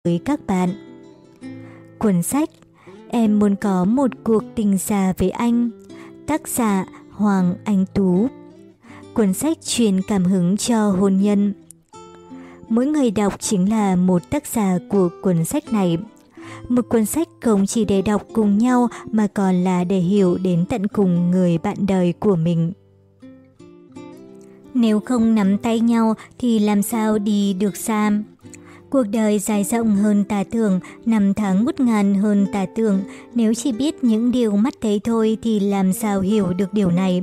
với các bạn. Cuốn sách Em muốn có một cuộc tình già với anh, tác giả Hoàng Anh Tú. Cuốn sách truyền cảm hứng cho hôn nhân. Mỗi người đọc chính là một tác giả của cuốn sách này. Một cuốn sách không chỉ để đọc cùng nhau mà còn là để hiểu đến tận cùng người bạn đời của mình. Nếu không nắm tay nhau thì làm sao đi được xa? Cuộc đời dài rộng hơn ta tưởng, năm tháng ngút ngàn hơn ta tưởng. Nếu chỉ biết những điều mắt thấy thôi thì làm sao hiểu được điều này?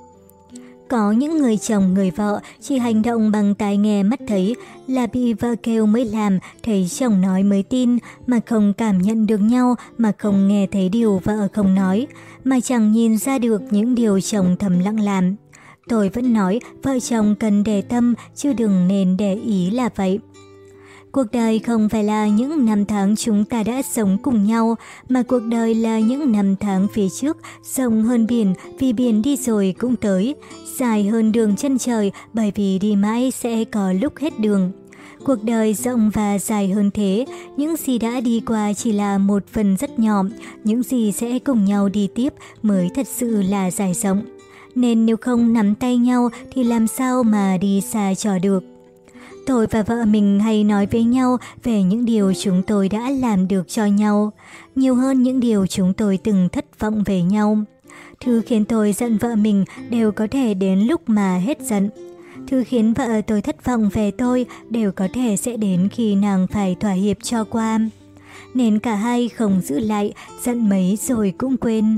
Có những người chồng người vợ chỉ hành động bằng tai nghe mắt thấy, là bị vợ kêu mới làm, thấy chồng nói mới tin, mà không cảm nhận được nhau, mà không nghe thấy điều vợ không nói, mà chẳng nhìn ra được những điều chồng thầm lặng làm. Tôi vẫn nói vợ chồng cần để tâm chứ đừng nên để ý là vậy. Cuộc đời không phải là những năm tháng chúng ta đã sống cùng nhau, mà cuộc đời là những năm tháng phía trước, rộng hơn biển, vì biển đi rồi cũng tới, dài hơn đường chân trời, bởi vì đi mãi sẽ có lúc hết đường. Cuộc đời rộng và dài hơn thế, những gì đã đi qua chỉ là một phần rất nhỏ, những gì sẽ cùng nhau đi tiếp mới thật sự là dài rộng. Nên nếu không nắm tay nhau thì làm sao mà đi xa trò được. Tôi và vợ mình hay nói với nhau về những điều chúng tôi đã làm được cho nhau, nhiều hơn những điều chúng tôi từng thất vọng về nhau. Thứ khiến tôi giận vợ mình đều có thể đến lúc mà hết giận. Thứ khiến vợ tôi thất vọng về tôi đều có thể sẽ đến khi nàng phải thỏa hiệp cho qua. Nên cả hai không giữ lại, giận mấy rồi cũng quên.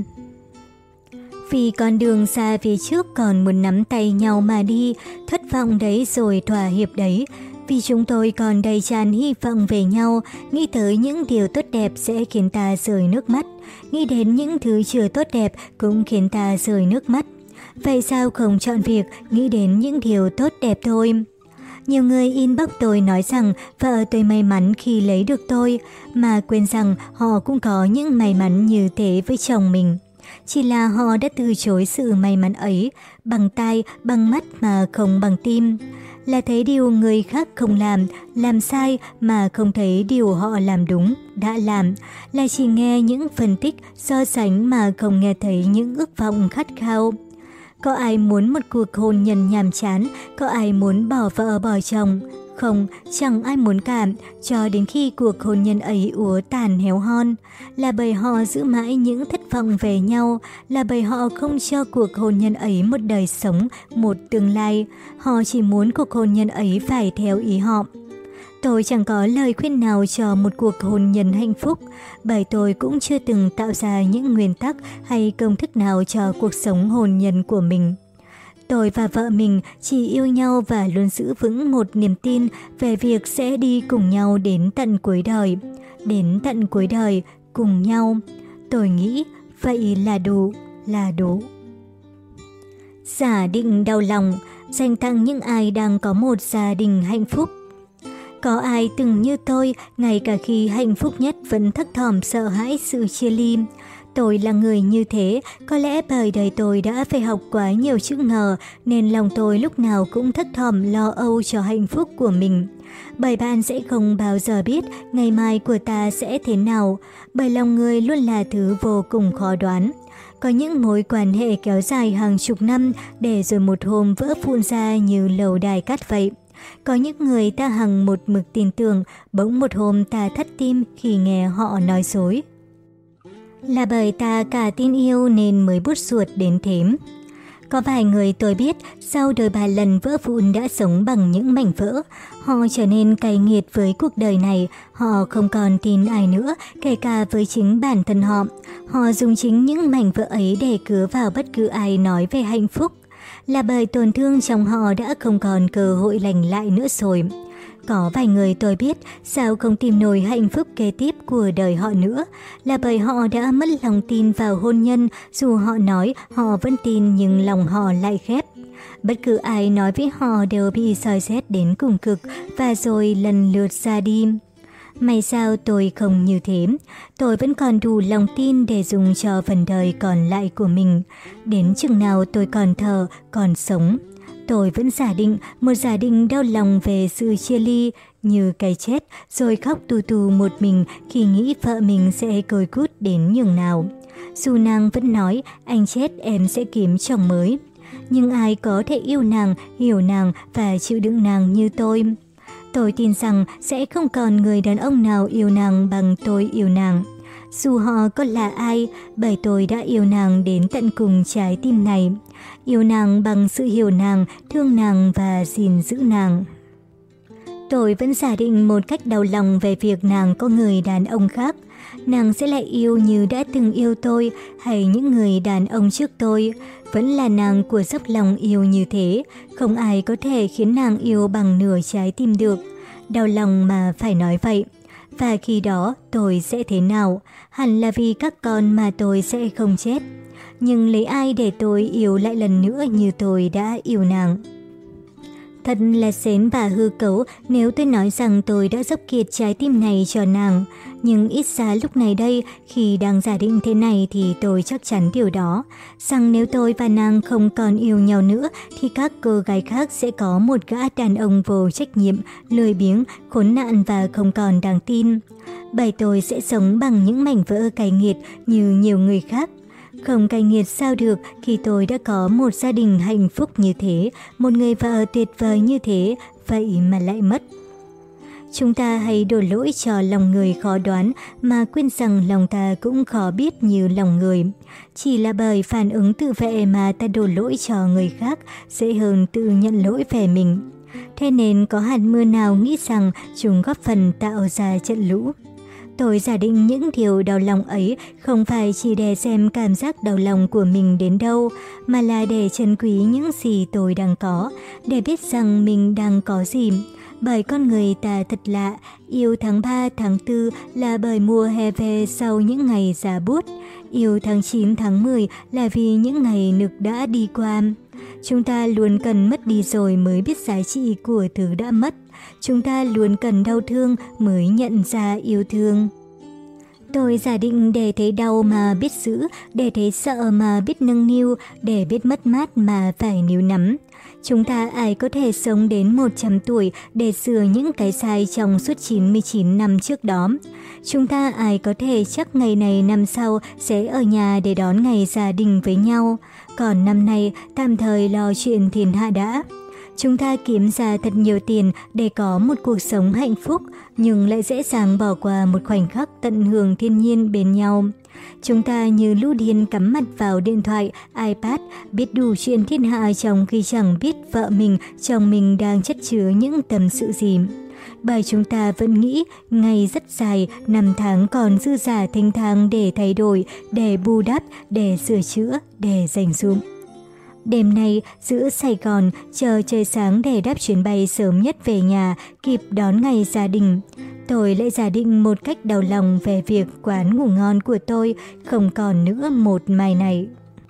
Vì con đường xa phía trước còn muốn nắm tay nhau mà đi, thất vọng đấy rồi thỏa hiệp đấy. Vì chúng tôi còn đầy tràn hy vọng về nhau, nghĩ tới những điều tốt đẹp sẽ khiến ta rơi nước mắt. Nghĩ đến những thứ chưa tốt đẹp cũng khiến ta rơi nước mắt. Vậy sao không chọn việc nghĩ đến những điều tốt đẹp thôi? Nhiều người inbox tôi nói rằng vợ tôi may mắn khi lấy được tôi, mà quên rằng họ cũng có những may mắn như thế với chồng mình. Chỉ là họ đã từ chối sự may mắn ấy, bằng tai, bằng mắt mà không bằng tim. Là thấy điều người khác không làm sai mà không thấy điều họ làm đúng, đã làm. Là chỉ nghe những phân tích, so sánh mà không nghe thấy những ước vọng khát khao. Có ai muốn một cuộc hôn nhân nhàm chán, có ai muốn bỏ vợ bỏ chồng? Không, chẳng ai muốn cả, cho đến khi cuộc hôn nhân ấy úa tàn héo hon. Là bởi họ giữ mãi những thất vọng về nhau, là bởi họ không cho cuộc hôn nhân ấy một đời sống, một tương lai. Họ chỉ muốn cuộc hôn nhân ấy phải theo ý họ. Tôi chẳng có lời khuyên nào cho một cuộc hôn nhân hạnh phúc, bởi tôi cũng chưa từng tạo ra những nguyên tắc hay công thức nào cho cuộc sống hôn nhân của mình. Tôi và vợ mình chỉ yêu nhau và luôn giữ vững một niềm tin về việc sẽ đi cùng nhau đến tận cuối đời. Đến tận cuối đời, cùng nhau. Tôi nghĩ vậy là đủ, là đủ. Giả định đau lòng, dành tặng những ai đang có một gia đình hạnh phúc. Có ai từng như tôi, ngay cả khi hạnh phúc nhất vẫn thấp thỏm sợ hãi sự chia ly. Tôi là người như thế, có lẽ bởi đời tôi đã phải học quá nhiều chữ ngờ, nên lòng tôi lúc nào cũng thấp thỏm lo âu cho hạnh phúc của mình. Bởi bạn sẽ không bao giờ biết ngày mai của ta sẽ thế nào, bởi lòng người luôn là thứ vô cùng khó đoán. Có những mối quan hệ kéo dài hàng chục năm để rồi một hôm vỡ vụn ra như lầu đài cát vậy. Có những người ta hằng một mực tin tưởng, bỗng một hôm ta thắt tim khi nghe họ nói dối. Là bởi ta cả tin yêu nên mới bút ruột đến thế. Có vài người tôi biết sau đời 3 lần vỡ vụn đã sống bằng những mảnh vỡ. Họ trở nên cay nghiệt với cuộc đời này, họ không còn tin ai nữa, kể cả với chính bản thân họ. Họ dùng chính những mảnh vỡ ấy để cứa vào bất cứ ai nói về hạnh phúc. Là bởi tổn thương trong họ đã không còn cơ hội lành lại nữa rồi. Có vài người tôi biết sao không tìm nổi hạnh phúc kế tiếp của đời họ nữa, là bởi họ đã mất lòng tin vào hôn nhân, dù họ nói họ vẫn tin nhưng lòng họ lại khép. Bất cứ ai nói với họ đều bị soi xét đến cùng cực và rồi lần lượt ra đi. May sao tôi không như thế, tôi vẫn còn đủ lòng tin để dùng cho phần đời còn lại của mình. Đến chừng nào tôi còn thở, còn sống. Tôi vẫn giả định một giả định đau lòng về sự chia ly, như cái chết, rồi khóc tù tù một mình khi nghĩ vợ mình sẽ côi cút đến nhường nào. Dù nàng vẫn nói anh chết em sẽ kiếm chồng mới. Nhưng ai có thể yêu nàng, hiểu nàng và chịu đựng nàng như tôi? Tôi tin rằng sẽ không còn người đàn ông nào yêu nàng bằng tôi yêu nàng. Dù họ có là ai, bởi tôi đã yêu nàng đến tận cùng trái tim này. Yêu nàng bằng sự hiểu nàng, thương nàng và gìn giữ nàng. Tôi vẫn giả định một cách đau lòng về việc nàng có người đàn ông khác. Nàng sẽ lại yêu như đã từng yêu tôi hay những người đàn ông trước tôi. Vẫn là nàng của dốc lòng yêu như thế, không ai có thể khiến nàng yêu bằng nửa trái tim được. Đau lòng mà phải nói vậy. Và khi đó tôi sẽ thế nào? Hẳn là vì các con mà tôi sẽ không chết. Nhưng lấy ai để tôi yêu lại lần nữa như tôi đã yêu nàng? Thật là xến và hư cấu nếu tôi nói rằng tôi đã dốc kiệt trái tim này cho nàng. Nhưng ít ra lúc này đây, khi đang giả định thế này thì tôi chắc chắn điều đó. Rằng nếu tôi và nàng không còn yêu nhau nữa thì các cô gái khác sẽ có một gã đàn ông vô trách nhiệm, lười biếng, khốn nạn và không còn đáng tin. Bởi tôi sẽ sống bằng những mảnh vỡ cay nghiệt như nhiều người khác. Không cay nghiệt sao được khi tôi đã có một gia đình hạnh phúc như thế, một người vợ tuyệt vời như thế, vậy mà lại mất. Chúng ta hay đổ lỗi cho lòng người khó đoán mà quên rằng lòng ta cũng khó biết như lòng người. Chỉ là bởi phản ứng tự vệ mà ta đổ lỗi cho người khác dễ hơn tự nhận lỗi về mình. Thế nên có hạt mưa nào nghĩ rằng chúng góp phần tạo ra trận lũ. Tôi giả định những điều đau lòng ấy không phải chỉ để xem cảm giác đau lòng của mình đến đâu, mà là để trân quý những gì tôi đang có, để biết rằng mình đang có gì. Bởi con người ta thật lạ, yêu tháng 3, tháng 4 là bởi mùa hè về sau những ngày giá buốt, yêu tháng 9, tháng 10 là vì những ngày nực đã đi qua. Chúng ta luôn cần mất đi rồi mới biết giá trị của thứ đã mất. Chúng ta luôn cần đau thương mới nhận ra yêu thương. Tôi giả định để thấy đau mà biết giữ, để thấy sợ mà biết nâng niu, để biết mất mát mà phải níu nắm. Chúng ta ai có thể sống đến 100 tuổi để sửa những cái sai trong suốt 99 năm trước đó. Chúng ta ai có thể chắc ngày này năm sau sẽ ở nhà để đón ngày gia đình với nhau. Còn năm nay tạm thời lo chuyện thiên hạ đã. Chúng ta kiếm ra thật nhiều tiền để có một cuộc sống hạnh phúc, nhưng lại dễ dàng bỏ qua một khoảnh khắc tận hưởng thiên nhiên bên nhau. Chúng ta như lũ điên cắm mặt vào điện thoại, iPad, biết đủ chuyện thiên hạ trong khi chẳng biết vợ mình, chồng mình đang chất chứa những tâm sự gì. Bởi chúng ta vẫn nghĩ ngày rất dài, năm tháng còn dư dả thênh thang để thay đổi, để bù đắp, để sửa chữa, để dành dụm. Đêm nay, giữa Sài Gòn, chờ trời sáng để đáp chuyến bay sớm nhất về nhà, kịp đón ngày gia đình. Tôi lại giả định một cách đau lòng về việc quán ngủ ngon của tôi không còn nữa một mai này.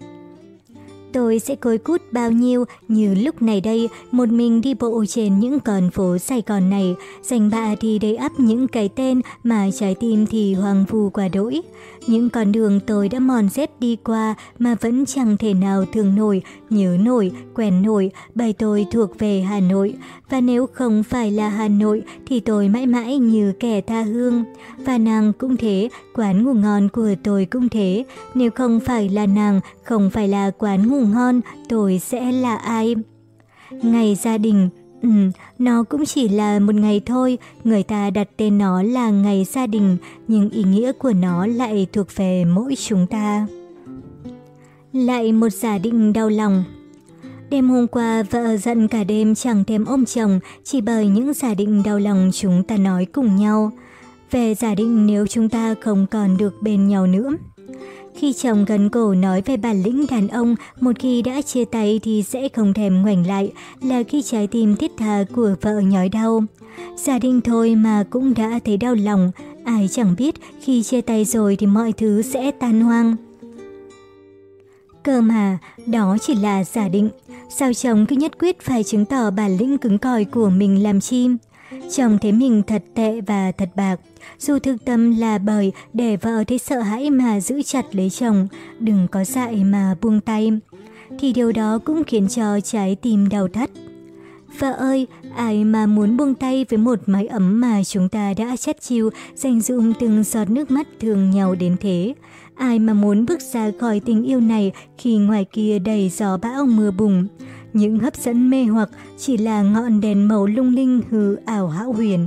Tôi sẽ côi cút bao nhiêu như lúc này đây, một mình đi bộ trên những con phố Sài Gòn này, danh bạ thì đầy ắp những cái tên mà trái tim thì hoang vu quá đỗi. Những con đường tôi đã mòn rét đi qua mà vẫn chẳng thể nào thương nổi, nhớ nổi, quen nổi, bởi tôi thuộc về Hà Nội. Và nếu không phải là Hà Nội thì tôi mãi mãi như kẻ tha hương. Và nàng cũng thế, quán ngủ ngon của tôi cũng thế. Nếu không phải là nàng, không phải là quán ngủ ngon, tôi sẽ là ai? Ngày gia đình, nó cũng chỉ là một ngày thôi, người ta đặt tên nó là ngày gia đình, nhưng ý nghĩa của nó lại thuộc về mỗi chúng ta. Lại một giả định đau lòng. Đêm hôm qua vợ giận cả đêm chẳng thèm ôm chồng chỉ bởi những giả định đau lòng chúng ta nói cùng nhau. Về giả định nếu chúng ta không còn được bên nhau nữa. Khi chồng gần cổ nói về bản lĩnh đàn ông, một khi đã chia tay thì sẽ không thèm ngoảnh lại, là khi trái tim thiết tha của vợ nhói đau. Giả định thôi mà cũng đã thấy đau lòng, ai chẳng biết khi chia tay rồi thì mọi thứ sẽ tan hoang. Cơ mà, đó chỉ là giả định. Sao chồng cứ nhất quyết phải chứng tỏ bản lĩnh cứng cỏi của mình làm chi? Chồng thấy mình thật tệ và thật bạc. Dù thực tâm là bởi để vợ thấy sợ hãi mà giữ chặt lấy chồng, đừng có dại mà buông tay, thì điều đó cũng khiến cho trái tim đau thắt. Vợ ơi, ai mà muốn buông tay với một mái ấm mà chúng ta đã chắt chiu, dành dụm từng giọt nước mắt thương nhau đến thế? Ai mà muốn bước ra khỏi tình yêu này khi ngoài kia đầy gió bão mưa bùng? Những hấp dẫn mê hoặc chỉ là ngọn đèn màu lung linh hư ảo hão huyền.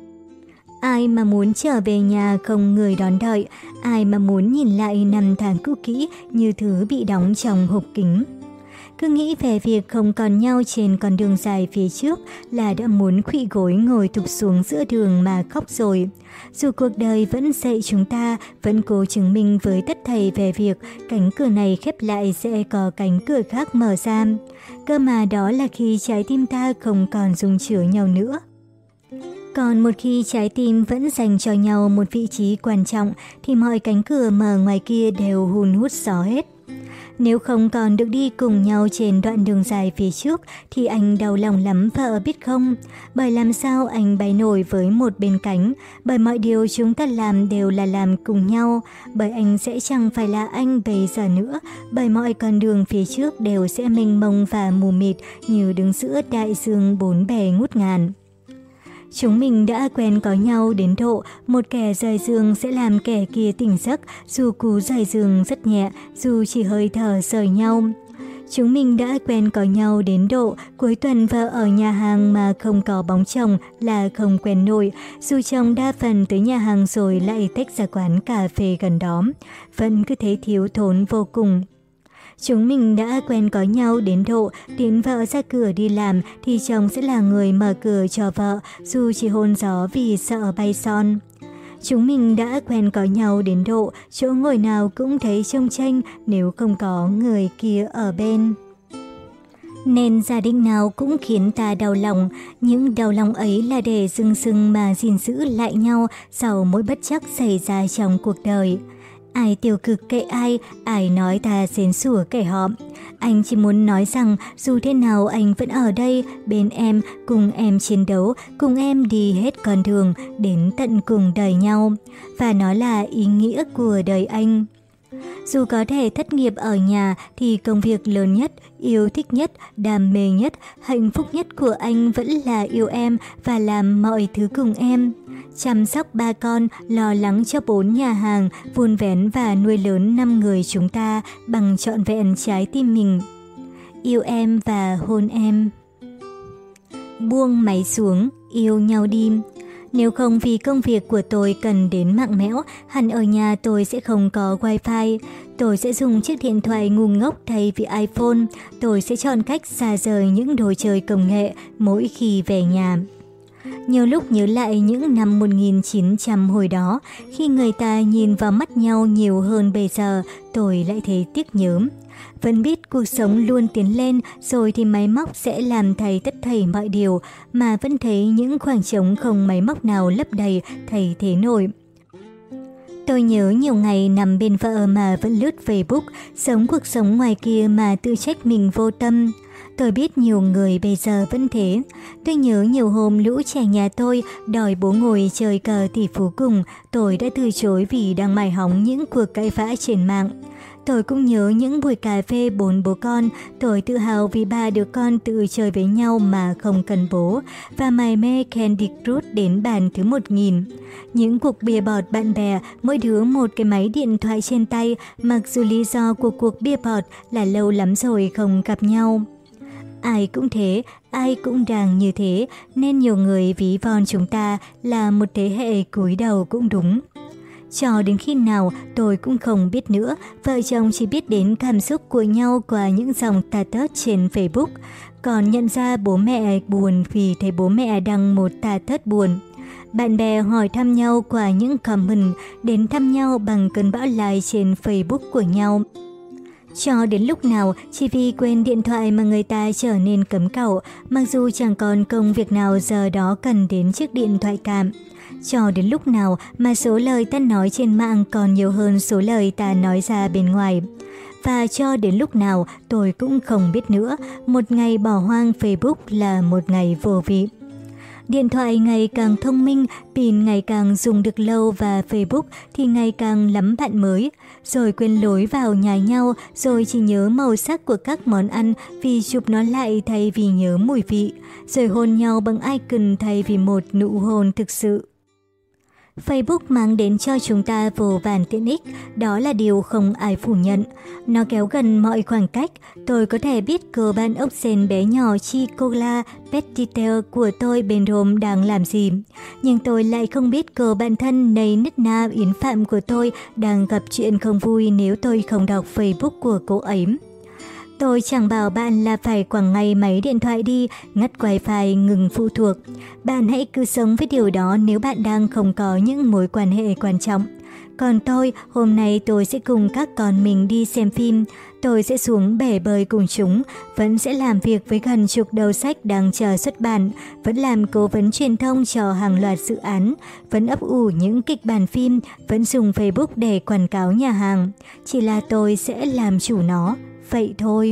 Ai mà muốn trở về nhà không người đón đợi? Ai mà muốn nhìn lại năm tháng cũ kỹ như thứ bị đóng trong hộp kính? Cứ nghĩ về việc không còn nhau trên con đường dài phía trước là đã muốn khuỵu gối ngồi thụp xuống giữa đường mà khóc rồi. Dù cuộc đời vẫn dạy chúng ta, vẫn cố chứng minh với tất thảy về việc cánh cửa này khép lại sẽ có cánh cửa khác mở ra. Cơ mà đó là khi trái tim ta không còn dung chứa nhau nữa. Còn một khi trái tim vẫn dành cho nhau một vị trí quan trọng thì mọi cánh cửa mở ngoài kia đều hun hút gió hết. Nếu không còn được đi cùng nhau trên đoạn đường dài phía trước thì anh đau lòng lắm vợ biết không? Bởi làm sao anh bay nổi với một bên cánh? Bởi mọi điều chúng ta làm đều là làm cùng nhau. Bởi anh sẽ chẳng phải là anh bây giờ nữa. Bởi mọi con đường phía trước đều sẽ mênh mông và mù mịt như đứng giữa đại dương bốn bề ngút ngàn. Chúng mình đã quen có nhau đến độ một kẻ rời giường sẽ làm kẻ kia tỉnh giấc, dù cú rời giường rất nhẹ, dù chỉ hơi thở rời nhau. Chúng mình đã quen có nhau đến độ cuối tuần vợ ở nhà hàng mà không có bóng chồng là không quen nổi, dù chồng đa phần tới nhà hàng rồi lại tách ra quán cà phê gần đó, vẫn cứ thấy thiếu thốn vô cùng. Chúng mình đã quen có nhau đến độ tiễn vợ ra cửa đi làm thì chồng sẽ là người mở cửa cho vợ, dù chỉ hôn gió vì sợ bay son. Chúng mình đã quen có nhau đến độ chỗ ngồi nào cũng thấy chông chênh nếu không có người kia ở bên. Nên gia đình nào cũng khiến ta đau lòng, những đau lòng ấy là để dưng dưng mà gìn giữ lại nhau sau mỗi bất trắc xảy ra trong cuộc đời. Ai tiêu cực kệ ai nói ta xến xủa kẻ họ. Anh chỉ muốn nói rằng dù thế nào anh vẫn ở đây, bên em, cùng em chiến đấu, cùng em đi hết con đường, đến tận cùng đời nhau. Và nó là ý nghĩa của đời anh. Dù có thể thất nghiệp ở nhà thì công việc lớn nhất, yêu thích nhất, đam mê nhất, hạnh phúc nhất của anh vẫn là yêu em và làm mọi thứ cùng em. Chăm sóc 3 con, lo lắng cho 4 nhà hàng, vun vén và nuôi lớn 5 người chúng ta bằng trọn vẹn trái tim mình. Yêu em và hôn em. Buông máy xuống, yêu nhau đi. Nếu không vì công việc của tôi cần đến mạng mẽo, hẳn ở nhà tôi sẽ không có wifi. Tôi sẽ dùng chiếc điện thoại ngu ngốc thay vì iPhone. Tôi sẽ chọn cách xa rời những đồ chơi công nghệ mỗi khi về nhà. Nhiều lúc nhớ lại những năm 1900 hồi đó, khi người ta nhìn vào mắt nhau nhiều hơn bây giờ, tôi lại thấy tiếc nhớ. Vẫn biết cuộc sống luôn tiến lên rồi thì máy móc sẽ làm thay tất thảy mọi điều, mà vẫn thấy những khoảng trống không máy móc nào lấp đầy thay thế nổi. Tôi nhớ nhiều ngày nằm bên vợ mà vẫn lướt Facebook, sống cuộc sống ngoài kia mà tự trách mình vô tâm. Tôi biết nhiều người bây giờ vẫn thế. Tôi nhớ nhiều hôm lũ trẻ nhà tôi đòi bố ngồi chơi cờ tỷ phú cùng, tôi đã từ chối vì đang mải hóng những cuộc cãi vã trên mạng. Tôi cũng nhớ những buổi cà phê 4 bố con, tôi tự hào vì 3 đứa con tự chơi với nhau mà không cần bố, và mải mê Candy Crush đến bàn thứ 1000. Những cuộc bia bọt bạn bè, mỗi đứa một cái máy điện thoại trên tay, mặc dù lý do của cuộc bia bọt là lâu lắm rồi không gặp nhau. Ai cũng thế, ai cũng đang như thế, nên nhiều người ví von chúng ta là một thế hệ cúi đầu cũng đúng. Cho đến khi nào tôi cũng không biết nữa, vợ chồng chỉ biết đến cảm xúc của nhau qua những dòng status trên Facebook. Còn nhận ra bố mẹ buồn vì thấy bố mẹ đăng một status buồn. Bạn bè hỏi thăm nhau qua những comment, đến thăm nhau bằng cơn bão like trên Facebook của nhau. Cho đến lúc nào chỉ vì quên điện thoại mà người ta trở nên cấm cẩu, mặc dù chẳng còn công việc nào giờ đó cần đến chiếc điện thoại cả. Cho đến lúc nào mà số lời ta nói trên mạng còn nhiều hơn số lời ta nói ra bên ngoài. Và cho đến lúc nào tôi cũng không biết nữa, một ngày bỏ hoang Facebook là một ngày vô vị. Điện thoại ngày càng thông minh, pin ngày càng dùng được lâu và Facebook thì ngày càng lắm bạn mới. Rồi quên lối vào nhái nhau, rồi chỉ nhớ màu sắc của các món ăn vì chụp nó lại thay vì nhớ mùi vị. Rồi hôn nhau bằng icon thay vì một nụ hôn thực sự. Facebook mang đến cho chúng ta vô vàn tiện ích, đó là điều không ai phủ nhận. Nó kéo gần mọi khoảng cách, tôi có thể biết cô bạn ốc sên bé nhỏ Chicola Petiter của tôi bên Rome đang làm gì. Nhưng tôi lại không biết cô bạn thân Ney Nứt Na Yến Phạm của tôi đang gặp chuyện không vui nếu tôi không đọc Facebook của cô ấy. Tôi chẳng bảo bạn là phải quẳng ngay máy điện thoại đi, ngắt wifi, ngừng phụ thuộc. Bạn hãy cứ sống với điều đó nếu bạn đang không có những mối quan hệ quan trọng. Còn tôi, hôm nay tôi sẽ cùng các con mình đi xem phim. Tôi sẽ xuống bể bơi cùng chúng, vẫn sẽ làm việc với gần chục đầu sách đang chờ xuất bản, vẫn làm cố vấn truyền thông cho hàng loạt dự án, vẫn ấp ủ những kịch bản phim, vẫn dùng Facebook để quảng cáo nhà hàng. Chỉ là tôi sẽ làm chủ nó. Vậy thôi.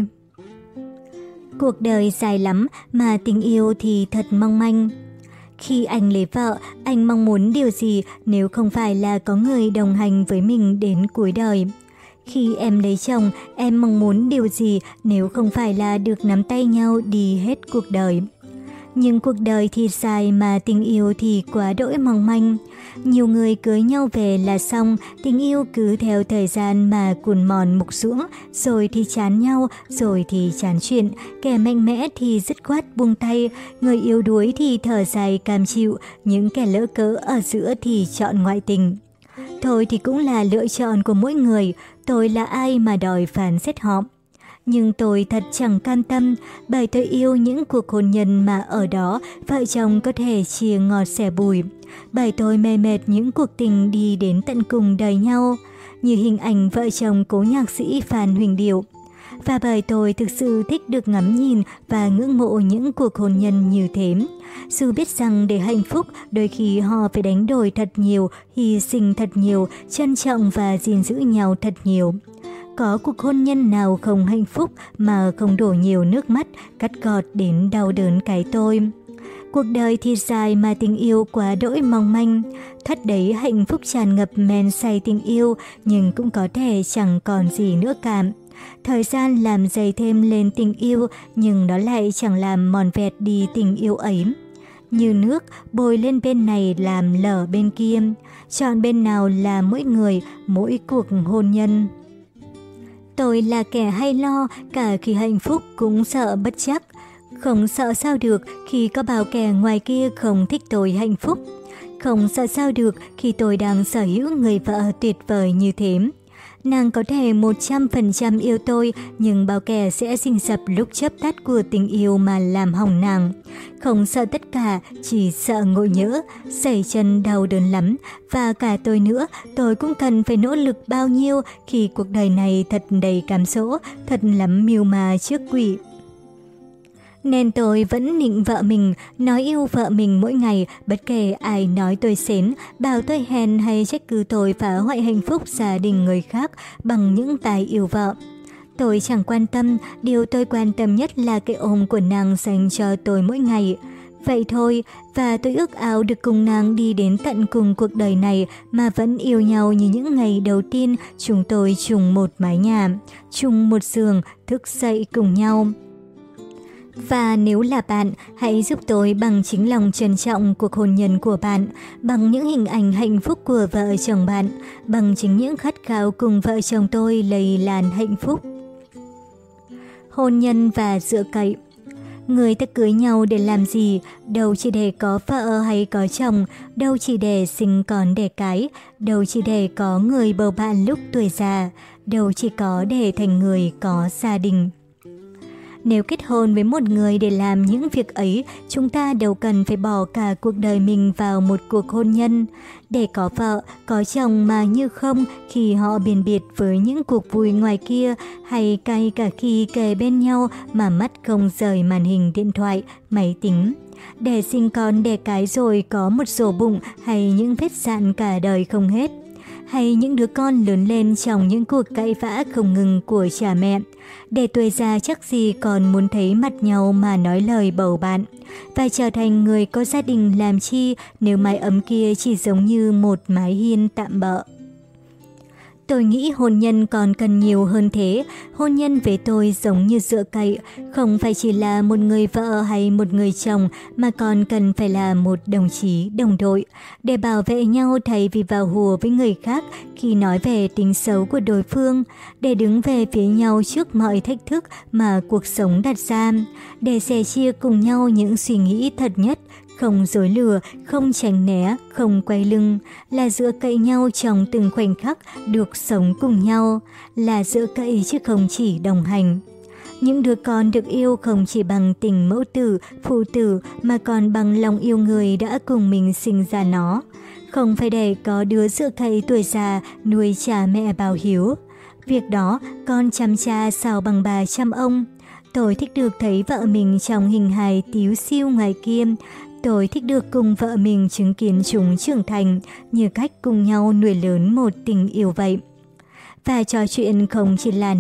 Cuộc đời dài lắm mà tình yêu thì thật mong manh. Khi anh lấy vợ, anh mong muốn điều gì nếu không phải là có người đồng hành với mình đến cuối đời? Khi em lấy chồng, em mong muốn điều gì nếu không phải là được nắm tay nhau đi hết cuộc đời? Nhưng cuộc đời thì dài mà tình yêu thì quá đỗi mong manh. Nhiều người cưới nhau về là xong, tình yêu cứ theo thời gian mà cùn mòn mục ruỗng, rồi thì chán nhau, rồi thì chán chuyện, kẻ mạnh mẽ thì dứt khoát buông tay, người yếu đuối thì thở dài cam chịu, những kẻ lỡ cỡ ở giữa thì chọn ngoại tình. Thôi thì cũng là lựa chọn của mỗi người, tôi là ai mà đòi phán xét họ. Nhưng tôi thật chẳng cam tâm, bởi tôi yêu những cuộc hôn nhân mà ở đó vợ chồng có thể chia ngọt sẻ bùi. Bởi tôi mê mệt những cuộc tình đi đến tận cùng đời nhau, như hình ảnh vợ chồng cố nhạc sĩ Phan Huỳnh Điệu. Và bởi tôi thực sự thích được ngắm nhìn và ngưỡng mộ những cuộc hôn nhân như thế. Dù biết rằng để hạnh phúc, đôi khi họ phải đánh đổi thật nhiều, hy sinh thật nhiều, trân trọng và gìn giữ nhau thật nhiều. Có cuộc hôn nhân nào không hạnh phúc mà không đổ nhiều nước mắt, cắt gọt đến đau đớn cái tôi. Cuộc đời thì dài mà tình yêu quá đỗi mong manh. Thật đấy, hạnh phúc tràn ngập men say tình yêu, nhưng cũng có thể chẳng còn gì nữa cả. Thời gian làm dày thêm lên tình yêu, nhưng nó lại chẳng làm mòn vẹt đi tình yêu ấy. Như nước, bồi lên bên này làm lở bên kia. Chọn bên nào là mỗi người, mỗi cuộc hôn nhân. Tôi là kẻ hay lo, cả khi hạnh phúc cũng sợ bất chắc. Không sợ sao được khi có bao kẻ ngoài kia không thích tôi hạnh phúc. Không sợ sao được khi tôi đang sở hữu người vợ tuyệt vời như thế. Nàng có thể 100% yêu tôi, nhưng bao kẻ sẽ rình rập lúc chớp tắt của tình yêu mà làm hỏng nàng. Không sợ tất cả, chỉ sợ ngộ nhỡ, sẩy chân đau đớn lắm. Và cả tôi nữa, tôi cũng cần phải nỗ lực bao nhiêu khi cuộc đời này thật đầy cám dỗ, thật lắm mưu mà trước quỷ. Nên tôi vẫn nịnh vợ mình, nói yêu vợ mình mỗi ngày, bất kể ai nói tôi xến, bảo tôi hèn hay trách cứ tôi phá hoại hạnh phúc gia đình người khác bằng những tài yêu vợ. Tôi chẳng quan tâm, điều tôi quan tâm nhất là cái ôm của nàng dành cho tôi mỗi ngày. Vậy thôi, và tôi ước ao được cùng nàng đi đến tận cùng cuộc đời này mà vẫn yêu nhau như những ngày đầu tiên chúng tôi chung một mái nhà, chung một giường, thức dậy cùng nhau. Và nếu là bạn, hãy giúp tôi bằng chính lòng trân trọng cuộc hôn nhân của bạn, bằng những hình ảnh hạnh phúc của vợ chồng bạn, bằng chính những khát khao cùng vợ chồng tôi lây lan hạnh phúc. Hôn nhân và dựa cậy. Người ta cưới nhau để làm gì? Đâu chỉ để có vợ hay có chồng, đâu chỉ để sinh con đẻ cái, đâu chỉ để có người bầu bạn lúc tuổi già, đâu chỉ có để thành người có gia đình. Nếu kết hôn với một người để làm những việc ấy, chúng ta đâu cần phải bỏ cả cuộc đời mình vào một cuộc hôn nhân. Để có vợ, có chồng mà như không khi họ biền biệt với những cuộc vui ngoài kia, hay cay cả khi kề bên nhau mà mắt không rời màn hình điện thoại, máy tính. Để sinh con đẻ cái rồi có một rổ bụng hay những vết sạn cả đời không hết. hay những đứa con lớn lên trong những cuộc cãi vã không ngừng của cha mẹ. Để tuổi già chắc gì còn muốn thấy mặt nhau mà nói lời bầu bạn. Và trở thành người có gia đình làm chi nếu mái ấm kia chỉ giống như một mái hiên tạm bợ. Tôi nghĩ hôn nhân còn cần nhiều hơn thế. Hôn nhân với tôi giống như dựa cậy, không phải chỉ là một người vợ hay một người chồng mà còn cần phải là một đồng chí, đồng đội, để bảo vệ nhau thay vì vào hùa với người khác khi nói về tính xấu của đối phương, để đứng về phía nhau trước mọi thách thức mà cuộc sống đặt ra, để sẻ chia cùng nhau những suy nghĩ thật nhất, không dối lừa, không tránh né, không quay lưng, là dựa cậy nhau trong từng khoảnh khắc được sống cùng nhau, là dựa cậy chứ không chỉ đồng hành. Những đứa con được yêu không chỉ bằng tình mẫu tử, phụ tử mà còn bằng lòng yêu người đã cùng mình sinh ra nó. Không phải để có đứa dựa cậy tuổi già nuôi cha mẹ báo hiếu. Việc đó con chăm cha sao bằng bà chăm ông. Tôi thích được thấy vợ mình trong hình hài tíu xiu ngoài kia. Tôi thích được cùng vợ mình chứng kiến chúng trưởng thành như cách cùng nhau nuôi lớn một tình yêu vậy. Và trò chuyện không chỉ là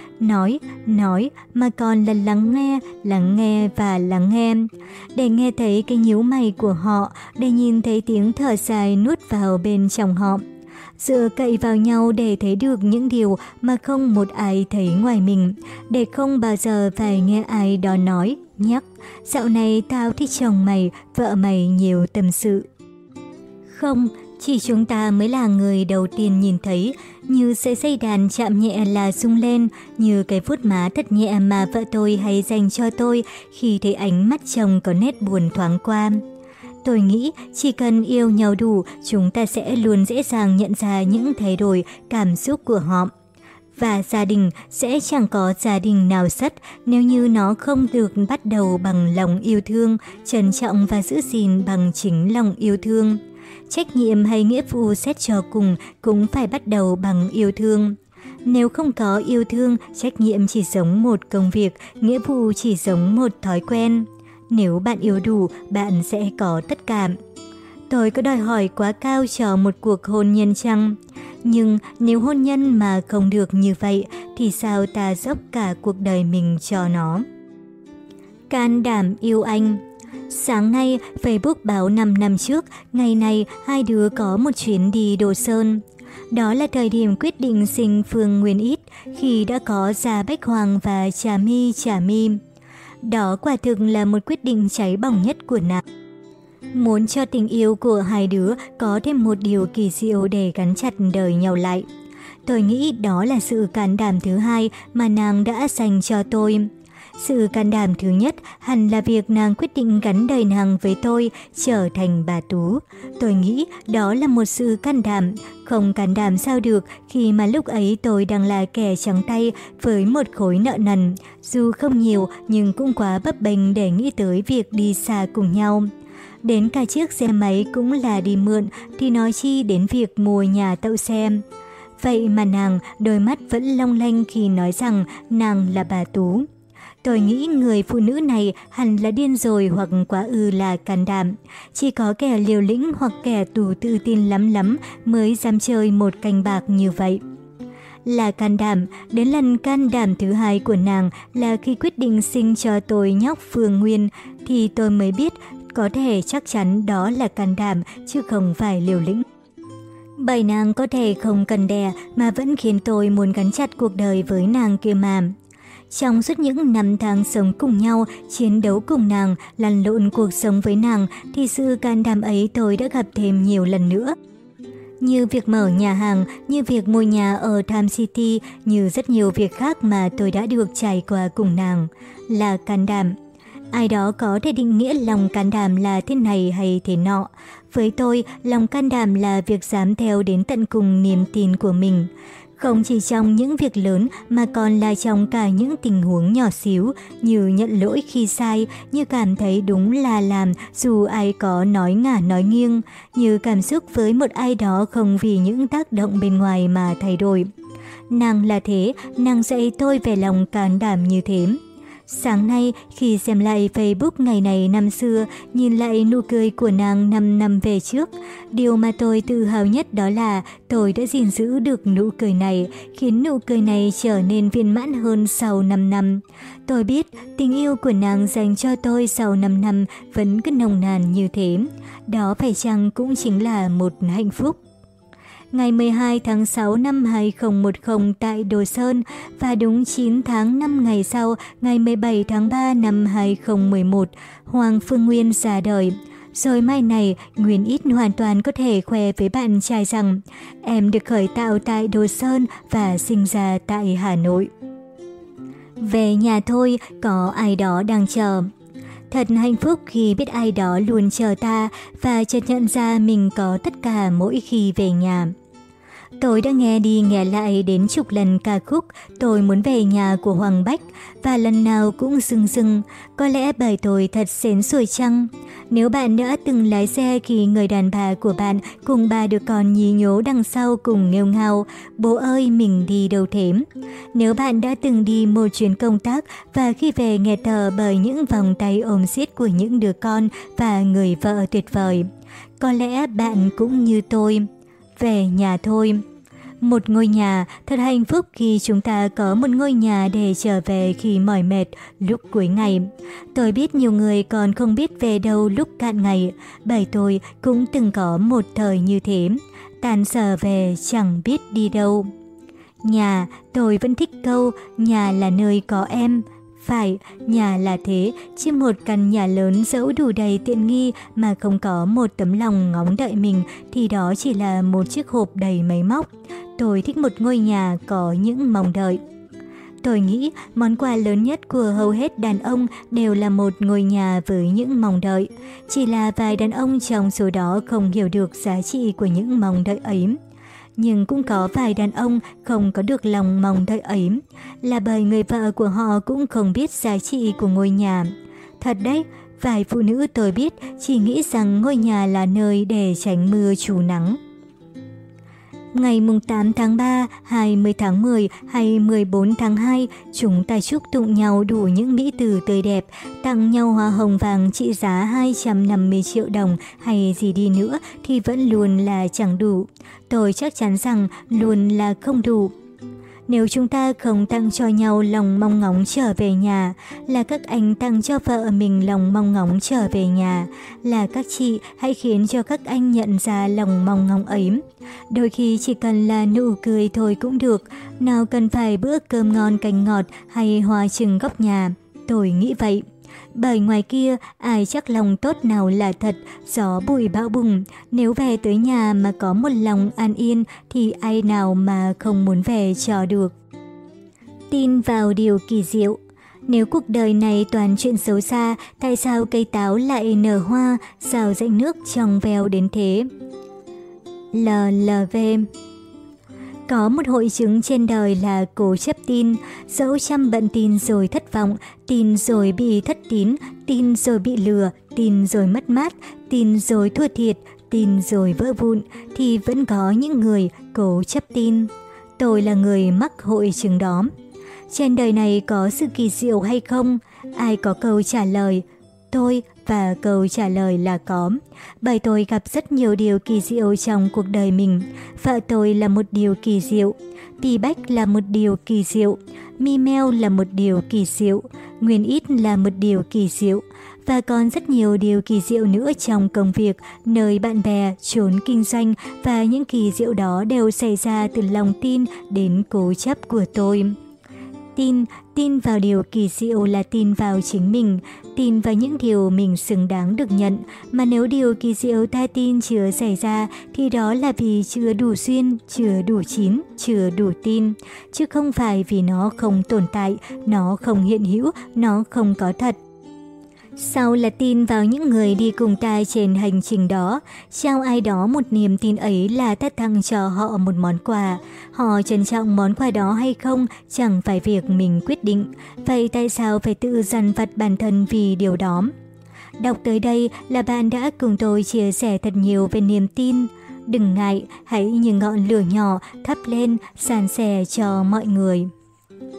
nói mà còn là lắng nghe và lắng nghe. Để nghe thấy cái nhíu mày của họ, để nhìn thấy tiếng thở dài nuốt vào bên trong họ. Dựa cậy vào nhau để thấy được những điều mà không một ai thấy ngoài mình, để không bao giờ phải nghe ai đó nói, nhắc, dạo này tao thích chồng mày, vợ mày nhiều tâm sự. Không, chỉ chúng ta mới là người đầu tiên nhìn thấy, như sợi dây đàn chạm nhẹ là rung lên, như cái vuốt má thật nhẹ mà vợ tôi hay dành cho tôi khi thấy ánh mắt chồng có nét buồn thoáng qua. Tôi nghĩ chỉ cần yêu nhau đủ, chúng ta sẽ luôn dễ dàng nhận ra những thay đổi cảm xúc của họ. Và gia đình sẽ chẳng có gia đình nào sất nếu như nó không được bắt đầu bằng lòng yêu thương, trân trọng và giữ gìn bằng chính lòng yêu thương. Trách nhiệm hay nghĩa vụ xét cho cùng cũng phải bắt đầu bằng yêu thương. Nếu không có yêu thương, trách nhiệm chỉ giống một công việc, nghĩa vụ chỉ giống một thói quen. Nếu bạn yêu đủ, bạn sẽ có tất cả. Tôi có đòi hỏi quá cao cho một cuộc hôn nhân chăng? Nhưng nếu hôn nhân mà không được như vậy, thì sao ta dốc cả cuộc đời mình cho nó? Can đảm yêu anh. Sáng nay, Facebook báo 5 năm trước, ngày này hai đứa có một chuyến đi Đồ Sơn. Đó là thời điểm quyết định sinh Phương Nguyên Ít, khi đã có Gia Bách Hoàng và Trà My. Đó quả thực là một quyết định cháy bỏng nhất của nàng. Muốn cho tình yêu của hai đứa có thêm một điều kỳ diệu để gắn chặt đời nhau lại. Tôi nghĩ đó là sự can đảm thứ hai mà nàng đã dành cho tôi. Sự can đảm thứ nhất hẳn là việc nàng quyết định gắn đời nàng với tôi, trở thành bà Tú. Tôi nghĩ đó là một sự can đảm. Không can đảm sao được khi mà lúc ấy tôi đang là kẻ trắng tay với một khối nợ nần. Dù không nhiều nhưng cũng quá bấp bênh để nghĩ tới việc đi xa cùng nhau. Đến cả chiếc xe máy cũng là đi mượn thì nói chi đến việc mua nhà tậu xe. Vậy mà nàng đôi mắt vẫn long lanh khi nói rằng nàng là bà Tú. Tôi nghĩ người phụ nữ này hẳn là điên rồi hoặc quá là can đảm. Chỉ có kẻ liều lĩnh hoặc kẻ tù tự tin lắm mới dám chơi một canh bạc như vậy. Là can đảm, đến lần can đảm thứ hai của nàng là khi quyết định sinh cho tôi nhóc Phương Nguyên thì tôi mới biết có thể chắc chắn đó là can đảm chứ không phải liều lĩnh. Bởi nàng có thể không cần đẻ mà vẫn khiến tôi muốn gắn chặt cuộc đời với nàng kia mà. Trong suốt những năm tháng sống cùng nhau, chiến đấu cùng nàng, lăn lộn cuộc sống với nàng thì sự can đảm ấy tôi đã gặp thêm nhiều lần nữa. Như việc mở nhà hàng, như việc mua nhà ở Time City, như rất nhiều việc khác mà tôi đã được trải qua cùng nàng. Là can đảm. Ai đó có thể định nghĩa lòng can đảm là thế này hay thế nọ. Với tôi, lòng can đảm là việc dám theo đến tận cùng niềm tin của mình. Không chỉ trong những việc lớn mà còn là trong cả những tình huống nhỏ xíu, như nhận lỗi khi sai, như cảm thấy đúng là làm dù ai có nói ngả nói nghiêng, như cảm xúc với một ai đó không vì những tác động bên ngoài mà thay đổi. Nàng là thế, nàng dạy tôi về lòng can đảm như thế. Sáng nay khi xem lại Facebook ngày này năm xưa, nhìn lại nụ cười của nàng 5 năm về trước, điều mà tôi tự hào nhất đó là tôi đã gìn giữ được nụ cười này, khiến nụ cười này trở nên viên mãn hơn sau 5 năm. Tôi biết tình yêu của nàng dành cho tôi sau 5 năm vẫn cứ nồng nàn như thế. Đó phải chăng cũng chính là một hạnh phúc. Ngày 12 tháng 6 năm 2010 tại Đồ Sơn và đúng 9 tháng 5 ngày sau, ngày 17 tháng 3 năm 2011, Hoàng Phương Nguyên ra đời. Rồi mai này, Nguyên Ít hoàn toàn có thể khoe với bạn trai rằng em được khởi tạo tại Đồ Sơn và sinh ra tại Hà Nội. Về nhà thôi, có ai đó đang chờ. Thật hạnh phúc khi biết ai đó luôn chờ ta và chợt nhận ra mình có tất cả mỗi khi về nhà. Tôi đã nghe đi nghe lại đến chục lần ca khúc Tôi muốn về nhà của Hoàng Bách và lần nào cũng rưng rưng, có lẽ bởi tôi thật xến xuôi chăng? Nếu bạn đã từng lái xe khi người đàn bà của bạn cùng ba đứa con nhí nhố đằng sau cùng nghêu ngao, bố ơi mình đi đâu thế? Nếu bạn đã từng đi một chuyến công tác và khi về nghẹt thở bởi những vòng tay ôm siết của những đứa con và người vợ tuyệt vời, có lẽ bạn cũng như tôi. Về nhà thôi. Một ngôi nhà, thật hạnh phúc khi chúng ta có một ngôi nhà để trở về khi mỏi mệt lúc cuối ngày. Tôi biết nhiều người còn không biết về đâu lúc cạn ngày, bởi tôi cũng từng có một thời như thế. Tàn sở về chẳng biết đi đâu. Nhà, tôi vẫn thích câu, nhà là nơi có em. Phải, nhà là thế, chứ một căn nhà lớn dẫu đủ đầy tiện nghi mà không có một tấm lòng ngóng đợi mình thì đó chỉ là một chiếc hộp đầy máy móc. Tôi thích một ngôi nhà có những mong đợi. Tôi nghĩ món quà lớn nhất của hầu hết đàn ông đều là một ngôi nhà với những mong đợi. Chỉ là vài đàn ông trong số đó không hiểu được giá trị của những mong đợi ấy. Nhưng cũng có vài đàn ông không có được lòng mong đợi ấy, là bởi người vợ của họ cũng không biết giá trị của ngôi nhà. Thật đấy, vài phụ nữ tôi biết chỉ nghĩ rằng ngôi nhà là nơi để tránh mưa trú nắng. Ngày 8 tháng 3, 20 tháng 10 hay 14 tháng 2, chúng ta chúc tụng nhau đủ những mỹ từ tươi đẹp, tặng nhau hoa hồng vàng trị giá 250 triệu đồng hay gì đi nữa thì vẫn luôn là chẳng đủ. Tôi chắc chắn rằng luôn là không đủ. Nếu chúng ta không tặng cho nhau lòng mong ngóng trở về nhà, là các anh tặng cho vợ mình lòng mong ngóng trở về nhà, là các chị hãy khiến cho các anh nhận ra lòng mong ngóng ấy. Đôi khi chỉ cần là nụ cười thôi cũng được, nào cần phải bữa cơm ngon canh ngọt hay hoa trừng góc nhà. Tôi nghĩ vậy. Bởi ngoài kia, ai chắc lòng tốt nào là thật, gió bụi bão bùng. Nếu về tới nhà mà có một lòng an yên thì ai nào mà không muốn về cho được. Tin vào điều kỳ diệu. Nếu cuộc đời này toàn chuyện xấu xa, tại sao cây táo lại nở hoa, sao rãnh nước trong veo đến thế? LLV. Có một hội chứng trên đời là cố chấp tin, dẫu trăm bận tin rồi thất vọng, tin rồi bị thất tín, tin rồi bị lừa, tin rồi mất mát, tin rồi thua thiệt, tin rồi vỡ vụn, thì vẫn có những người cố chấp tin. Tôi là người mắc hội chứng đó. Trên đời này có sự kỳ diệu hay không? Ai có câu trả lời? Tôi, và câu trả lời là có. Bởi tôi gặp rất nhiều điều kỳ diệu trong cuộc đời mình. Vợ tôi là một điều kỳ diệu, Pi Bách là một điều kỳ diệu, Mi Meo là một điều kỳ diệu, Nguyên Ít là một điều kỳ diệu. Và còn rất nhiều điều kỳ diệu nữa trong công việc, nơi bạn bè, chốn kinh doanh, và những kỳ diệu đó đều xảy ra từ lòng tin đến cố chấp của tôi. Tin vào điều kỳ diệu là tin vào chính mình, tin vào những điều mình xứng đáng được nhận. Mà nếu điều kỳ diệu ta tin chưa xảy ra thì đó là vì chưa đủ duyên, chưa đủ chín, chưa đủ tin. Chứ không phải vì nó không tồn tại, nó không hiện hữu, nó không có thật. Sau là tin vào những người đi cùng ta trên hành trình đó. Trao ai đó một niềm tin ấy là ta tặng cho họ một món quà. Họ trân trọng món quà đó hay không chẳng phải việc mình quyết định. Vậy tại sao phải tự dằn vặt bản thân vì điều đó? Đọc tới đây là bạn đã cùng tôi chia sẻ thật nhiều về niềm tin. Đừng ngại, hãy như ngọn lửa nhỏ thắp lên, san sẻ cho mọi người.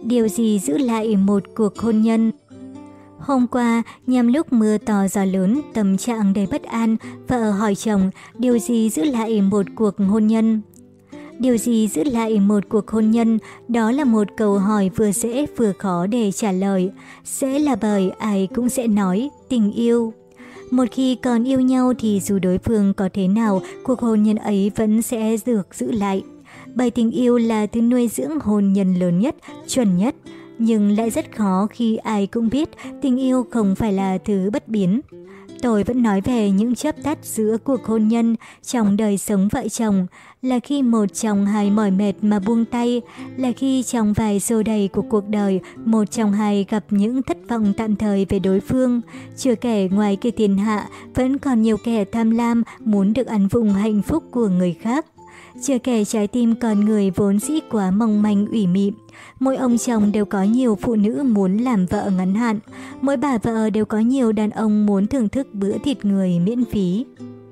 Điều gì giữ lại một cuộc hôn nhân? Hôm qua, nhằm lúc mưa to gió lớn, tâm trạng đầy bất an, vợ hỏi chồng, điều gì giữ lại một cuộc hôn nhân? Điều gì giữ lại một cuộc hôn nhân? Đó là một câu hỏi vừa dễ vừa khó để trả lời. Dễ là bởi ai cũng sẽ nói tình yêu. Một khi còn yêu nhau thì dù đối phương có thế nào, cuộc hôn nhân ấy vẫn sẽ được giữ lại. Bởi tình yêu là thứ nuôi dưỡng hôn nhân lớn nhất, chuẩn nhất. Nhưng lại rất khó khi ai cũng biết tình yêu không phải là thứ bất biến. Tôi vẫn nói về những chớp tắt giữa cuộc hôn nhân trong đời sống vợ chồng, là khi một trong hai mỏi mệt mà buông tay, là khi trong vài xô đầy của cuộc đời một trong hai gặp những thất vọng tạm thời về đối phương. Chưa kể ngoài kia thiên hạ vẫn còn nhiều kẻ tham lam muốn được ăn vụng hạnh phúc của người khác. Chưa kể trái tim con người vốn dĩ quá mong manh ủy mị. Mỗi ông chồng đều có nhiều phụ nữ muốn làm vợ ngắn hạn. Mỗi bà vợ đều có nhiều đàn ông muốn thưởng thức bữa thịt người miễn phí.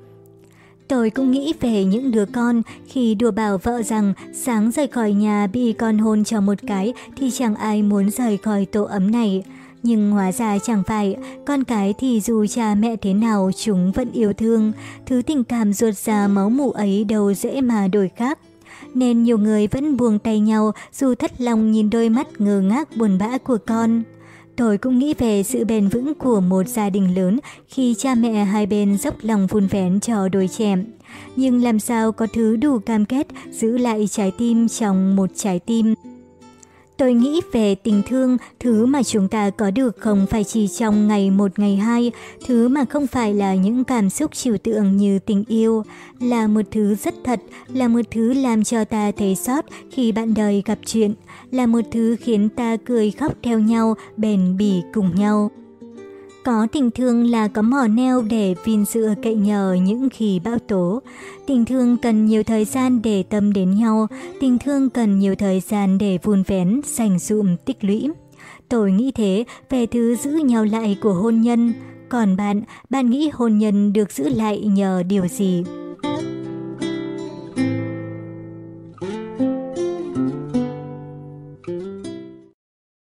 Tôi cũng nghĩ về những đứa con khi đùa bảo vợ rằng sáng rời khỏi nhà bị con hôn cho một cái thì chẳng ai muốn rời khỏi tổ ấm này. Nhưng hóa ra chẳng phải, con cái thì dù cha mẹ thế nào chúng vẫn yêu thương, thứ tình cảm ruột già máu mủ ấy đâu dễ mà đổi khác. Nên nhiều người vẫn buông tay nhau dù thất lòng nhìn đôi mắt ngơ ngác buồn bã của con. Tôi cũng nghĩ về sự bền vững của một gia đình lớn khi cha mẹ hai bên dốc lòng vun vén cho đôi trẻ. Nhưng làm sao có thứ đủ cam kết giữ lại trái tim trong một trái tim. Tôi nghĩ về tình thương, thứ mà chúng ta có được không phải chỉ trong ngày một ngày hai, thứ mà không phải là những cảm xúc trừu tượng như tình yêu, là một thứ rất thật, là một thứ làm cho ta thấy xót khi bạn đời gặp chuyện, là một thứ khiến ta cười khóc theo nhau, bền bỉ cùng nhau. Có tình thương là có mỏ neo để vin dựa cậy nhờ những khi bão tố. Tình thương cần nhiều thời gian để tâm đến nhau. Tình thương cần nhiều thời gian để vun vén, dành dụm, tích lũy. Tôi nghĩ thế về thứ giữ nhau lại của hôn nhân. Còn bạn nghĩ hôn nhân được giữ lại nhờ điều gì?